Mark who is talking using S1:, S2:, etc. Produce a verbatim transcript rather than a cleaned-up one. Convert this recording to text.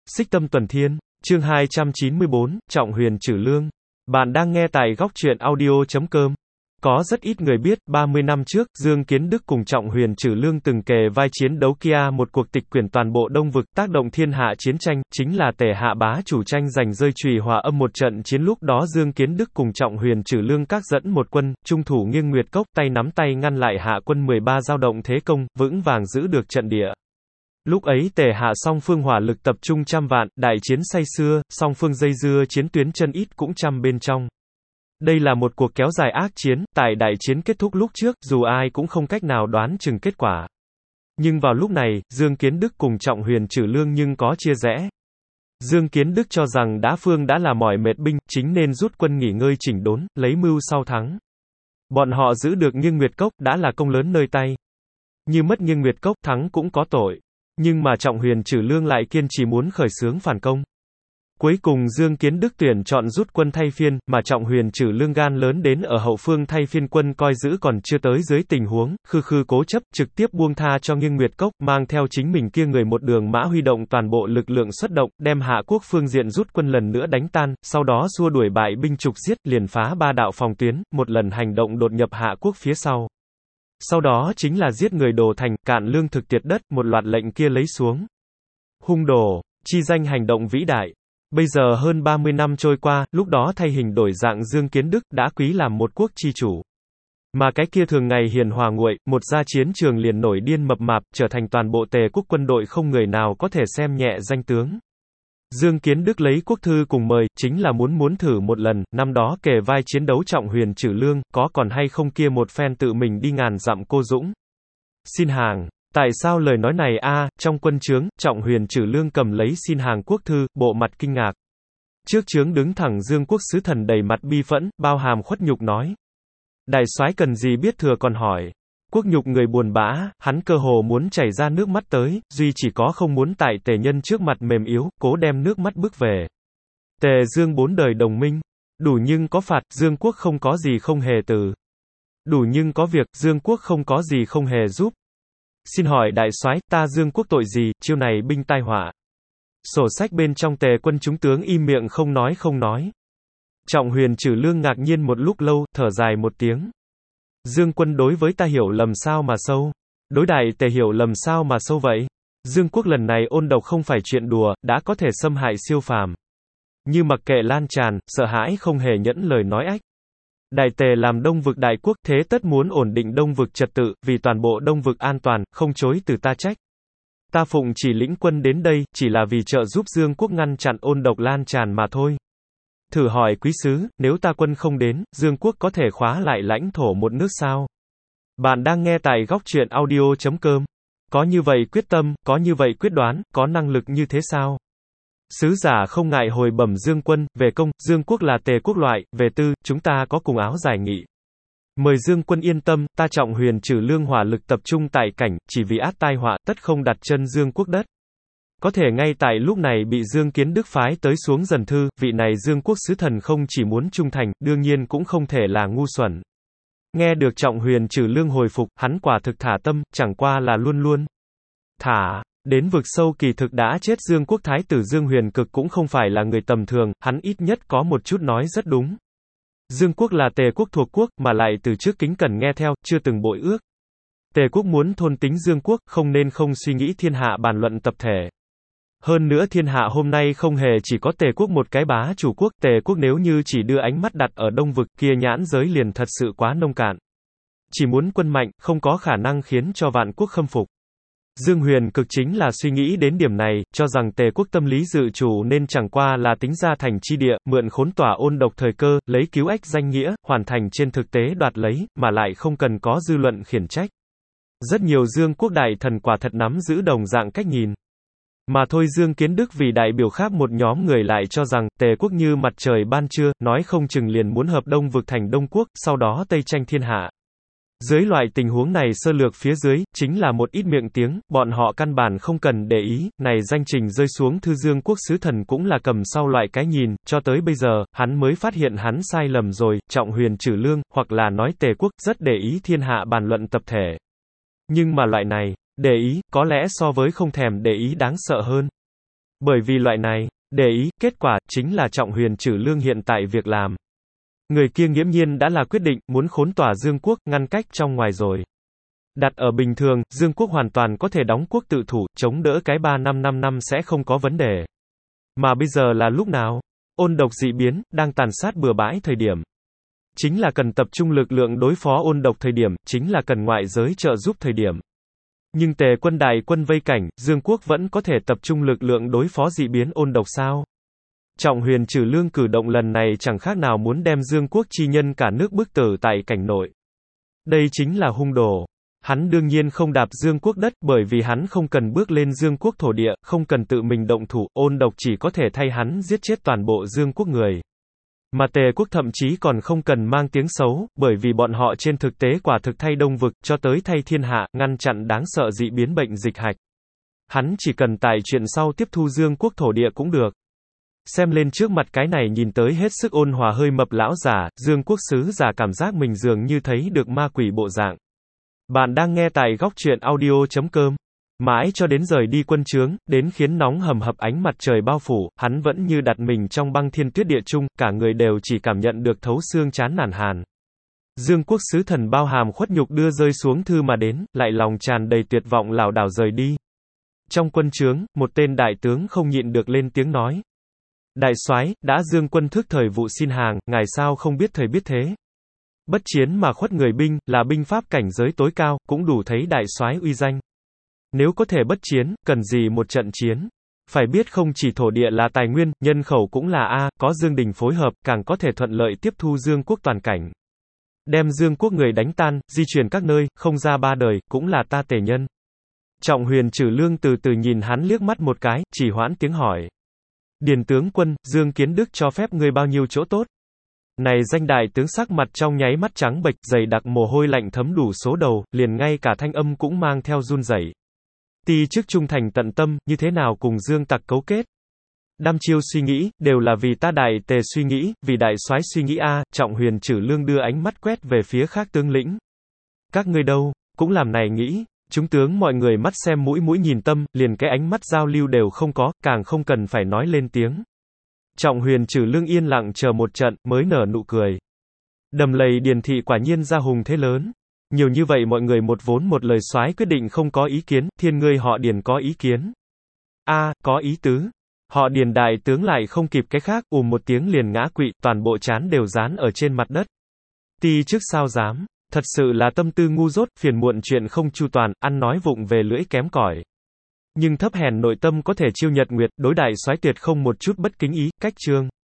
S1: Xích Tâm Tuần Thiên, chương hai trăm chín mươi bốn, Trọng Huyền Trử Lương. Bạn đang nghe tại góc truyện audio chấm com. Có rất ít người biết, ba mươi năm trước, Dương Kiến Đức cùng Trọng Huyền Trử Lương từng kề vai chiến đấu kia một cuộc tịch quyển toàn bộ Đông Vực, tác động thiên hạ chiến tranh, chính là Tề Hạ bá chủ tranh giành rơi chùy hòa âm một trận chiến. Lúc đó Dương Kiến Đức cùng Trọng Huyền Trử Lương các dẫn một quân, trung thủ nghiêng Nguyệt Cốc, tay nắm tay ngăn lại Hạ quân mười ba dao động thế công, vững vàng giữ được trận địa. Lúc ấy Tề Hạ song phương hỏa lực tập trung trăm vạn, đại chiến say sưa, song phương dây dưa chiến tuyến chân ít cũng trăm bên trong. Đây là một cuộc kéo dài ác chiến, tại đại chiến kết thúc lúc trước, dù ai cũng không cách nào đoán chừng kết quả. Nhưng vào lúc này, Dương Kiến Đức cùng Trọng Huyền Trử Lương nhưng có chia rẽ. Dương Kiến Đức cho rằng đã phương đã là mỏi mệt binh, chính nên rút quân nghỉ ngơi chỉnh đốn, lấy mưu sau thắng. Bọn họ giữ được Nghiêng Nguyệt Cốc, đã là công lớn nơi tay. Như mất Nghiêng Nguyệt Cốc, thắng cũng có tội. Nhưng mà Trọng Huyền Trử Lương lại kiên trì muốn khởi xướng phản công. Cuối cùng Dương Kiến Đức tuyển chọn rút quân thay phiên, mà Trọng Huyền Trử Lương gan lớn đến ở hậu phương thay phiên quân coi giữ còn chưa tới dưới tình huống, khư khư cố chấp, trực tiếp buông tha cho Nghiêng Nguyệt Cốc, mang theo chính mình kia người một đường mã huy động toàn bộ lực lượng xuất động, đem Hạ quốc phương diện rút quân lần nữa đánh tan, sau đó xua đuổi bại binh trục giết, liền phá ba đạo phòng tuyến, một lần hành động đột nhập Hạ quốc phía sau. Sau đó chính là giết người đồ thành, cạn lương thực tiệt đất, một loạt lệnh kia lấy xuống. Hung đồ, chi danh hành động vĩ đại. Bây giờ hơn ba mươi năm trôi qua, lúc đó thay hình đổi dạng Dương Kiến Đức đã quý làm một quốc chi chủ. Mà cái kia thường ngày hiền hòa nguội, một ra chiến trường liền nổi điên mập mạp, trở thành toàn bộ Tề quốc quân đội không người nào có thể xem nhẹ danh tướng. Dương Kiến Đức lấy quốc thư cùng mời, chính là muốn muốn thử một lần, năm đó kề vai chiến đấu Trọng Huyền Trử Lương, có còn hay không kia một phen tự mình đi ngàn dặm cô dũng. Xin hàng. Tại sao lời nói này a à, trong quân trướng, Trọng Huyền Trử Lương cầm lấy xin hàng quốc thư, bộ mặt kinh ngạc. Trước trướng đứng thẳng Dương quốc sứ thần đầy mặt bi phẫn, bao hàm khuất nhục nói. Đại soái cần gì biết thừa còn hỏi. Quốc nhục người buồn bã, hắn cơ hồ muốn chảy ra nước mắt tới, duy chỉ có không muốn tại Tề nhân trước mặt mềm yếu, cố đem nước mắt bước về. Tề Dương bốn đời đồng minh. Đủ nhưng có phạt, Dương quốc không có gì không hề từ. Đủ nhưng có việc, Dương quốc không có gì không hề giúp. Xin hỏi đại soái, ta Dương quốc tội gì, chiêu này binh tai họa. Sổ sách bên trong Tề quân chúng tướng im miệng không nói không nói. Trọng Huyền Trử Lương ngạc nhiên một lúc lâu, thở dài một tiếng. Dương quân đối với ta hiểu lầm sao mà sâu. Đối đại Tề hiểu lầm sao mà sâu vậy. Dương quốc lần này ôn độc không phải chuyện đùa, đã có thể xâm hại siêu phàm. Như mặc kệ lan tràn, sợ hãi không hề nhẫn lời nói ách. Đại Tề làm Đông vực đại quốc, thế tất muốn ổn định Đông vực trật tự, vì toàn bộ Đông vực an toàn, không chối từ ta trách. Ta phụng chỉ lĩnh quân đến đây, chỉ là vì trợ giúp Dương quốc ngăn chặn ôn độc lan tràn mà thôi. Thử hỏi quý sứ, nếu ta quân không đến, Dương quốc có thể khóa lại lãnh thổ một nước sao? Bạn đang nghe tại góc truyện audio chấm com. Có như vậy quyết tâm, có như vậy quyết đoán, có năng lực như thế sao? Sứ giả không ngại hồi bẩm Dương quân, về công, Dương quốc là Tề quốc loại, về tư, chúng ta có cùng áo giải nghị. Mời Dương quân yên tâm, ta Trọng Huyền Trử Lương hỏa lực tập trung tại cảnh, chỉ vì át tai họa, tất không đặt chân Dương quốc đất. Có thể ngay tại lúc này bị Dương Kiến Đức phái tới xuống dần thư, vị này Dương quốc sứ thần không chỉ muốn trung thành, đương nhiên cũng không thể là ngu xuẩn. Nghe được Trọng Huyền Trử Lương hồi phục, hắn quả thực thả tâm, chẳng qua là luôn luôn thả. Đến vực sâu kỳ thực đã chết Dương quốc thái tử Dương Huyền Cực cũng không phải là người tầm thường, hắn ít nhất có một chút nói rất đúng. Dương quốc là Tề quốc thuộc quốc, mà lại từ trước kính cẩn nghe theo, chưa từng bội ước. Tề quốc muốn thôn tính Dương quốc, không nên không suy nghĩ thiên hạ bàn luận tập thể. Hơn nữa thiên hạ hôm nay không hề chỉ có Tề quốc một cái bá chủ quốc, Tề quốc nếu như chỉ đưa ánh mắt đặt ở Đông vực kia nhãn giới liền thật sự quá nông cạn. Chỉ muốn quân mạnh, không có khả năng khiến cho vạn quốc khâm phục. Dương Huyền Cực chính là suy nghĩ đến điểm này, cho rằng Tề quốc tâm lý dự chủ nên chẳng qua là tính ra thành chi địa, mượn khốn tỏa ôn độc thời cơ, lấy cứu ách danh nghĩa, hoàn thành trên thực tế đoạt lấy, mà lại không cần có dư luận khiển trách. Rất nhiều Dương quốc đại thần quả thật nắm giữ đồng dạng cách nhìn. Mà thôi Dương Kiến Đức vì đại biểu khác một nhóm người lại cho rằng, Tề quốc như mặt trời ban trưa, nói không chừng liền muốn hợp Đông vực thành Đông quốc, sau đó Tây tranh thiên hạ. Dưới loại tình huống này sơ lược phía dưới, chính là một ít miệng tiếng, bọn họ căn bản không cần để ý, này danh trình rơi xuống thư Dương quốc sứ thần cũng là cầm sau loại cái nhìn, cho tới bây giờ, hắn mới phát hiện hắn sai lầm rồi, Trọng Huyền Trử Lương, hoặc là nói Tề quốc, rất để ý thiên hạ bàn luận tập thể. Nhưng mà loại này, để ý, có lẽ so với không thèm để ý đáng sợ hơn. Bởi vì loại này, để ý, kết quả, chính là Trọng Huyền Trử Lương hiện tại việc làm. Người kia nghiễm nhiên đã là quyết định, muốn khốn tỏa Dương Quốc, ngăn cách trong ngoài rồi. Đặt ở bình thường, Dương Quốc hoàn toàn có thể đóng quốc tự thủ, chống đỡ cái ba năm năm năm sẽ không có vấn đề. Mà bây giờ là lúc nào? Ôn độc dị biến, đang tàn sát bừa bãi thời điểm. Chính là cần tập trung lực lượng đối phó ôn độc thời điểm, chính là cần ngoại giới trợ giúp thời điểm. Nhưng Tề quân đại quân vây cảnh, Dương Quốc vẫn có thể tập trung lực lượng đối phó dị biến ôn độc sao? Trọng Huyền Trử Lương cử động lần này chẳng khác nào muốn đem Dương Quốc chi nhân cả nước bức tử tại cảnh nội. Đây chính là hung đồ. Hắn đương nhiên không đạp Dương Quốc đất, bởi vì hắn không cần bước lên Dương Quốc thổ địa, không cần tự mình động thủ, ôn độc chỉ có thể thay hắn giết chết toàn bộ Dương Quốc người. Mà Tề quốc thậm chí còn không cần mang tiếng xấu, bởi vì bọn họ trên thực tế quả thực thay Đông vực, cho tới thay thiên hạ, ngăn chặn đáng sợ dị biến bệnh dịch hạch. Hắn chỉ cần tại chuyện sau tiếp thu Dương Quốc thổ địa cũng được. Xem lên trước mặt cái này nhìn tới hết sức ôn hòa hơi mập lão giả, Dương Quốc sứ giả cảm giác mình dường như thấy được ma quỷ bộ dạng. Bạn đang nghe tại góc truyện audio chấm com. Mãi cho đến rời đi quân trướng, đến khiến nóng hầm hập ánh mặt trời bao phủ, hắn vẫn như đặt mình trong băng thiên tuyết địa chung, cả người đều chỉ cảm nhận được thấu xương chán nản hàn. Dương Quốc sứ thần bao hàm khuất nhục đưa rơi xuống thư mà đến, lại lòng tràn đầy tuyệt vọng lảo đảo rời đi. Trong quân trướng, một tên đại tướng không nhịn được lên tiếng nói. Đại soái, đã Dương quân thức thời vụ xin hàng, ngài sao không biết thời biết thế. Bất chiến mà khuất người binh, là binh pháp cảnh giới tối cao, cũng đủ thấy đại soái uy danh. Nếu có thể bất chiến, cần gì một trận chiến? Phải biết không chỉ thổ địa là tài nguyên, nhân khẩu cũng là A, có Dương Đình phối hợp, càng có thể thuận lợi tiếp thu Dương Quốc toàn cảnh. Đem Dương Quốc người đánh tan, di chuyển các nơi, không ra ba đời, cũng là ta Tề nhân. Trọng Huyền Trử Lương từ từ nhìn hắn liếc mắt một cái, chỉ hoãn tiếng hỏi. Điền tướng quân, Dương Kiến Đức cho phép ngươi bao nhiêu chỗ tốt? Này danh đại tướng sắc mặt trong nháy mắt trắng bệch, dày đặc mồ hôi lạnh thấm đủ số đầu, liền ngay cả thanh âm cũng mang theo run rẩy. Ti chức trung thành tận tâm, như thế nào cùng Dương tặc cấu kết? Đăm chiêu suy nghĩ, đều là vì ta đại Tề suy nghĩ, vì đại soái suy nghĩ a. Trọng Huyền Trử Lương đưa ánh mắt quét về phía khác tướng lĩnh. Các ngươi đâu, cũng làm này nghĩ. Chúng tướng mọi người mắt xem mũi mũi nhìn tâm, liền cái ánh mắt giao lưu đều không có, càng không cần phải nói lên tiếng. Trọng Huyền Trử Lương yên lặng chờ một trận, mới nở nụ cười. Đầm lầy Điền thị quả nhiên ra hùng thế lớn. Nhiều như vậy mọi người một vốn một lời soái quyết định không có ý kiến, thiên ngươi họ Điền có ý kiến. A, có ý tứ. Họ Điền đại tướng lại không kịp cái khác, ùm một tiếng liền ngã quỵ, toàn bộ trán đều dán ở trên mặt đất. Ti chức sao dám, thật sự là tâm tư ngu dốt, phiền muộn chuyện không chu toàn, ăn nói vụng về lưỡi kém cỏi. Nhưng thấp hèn nội tâm có thể chiêu nhật nguyệt, đối đại soái tuyệt không một chút bất kính ý, cách chương.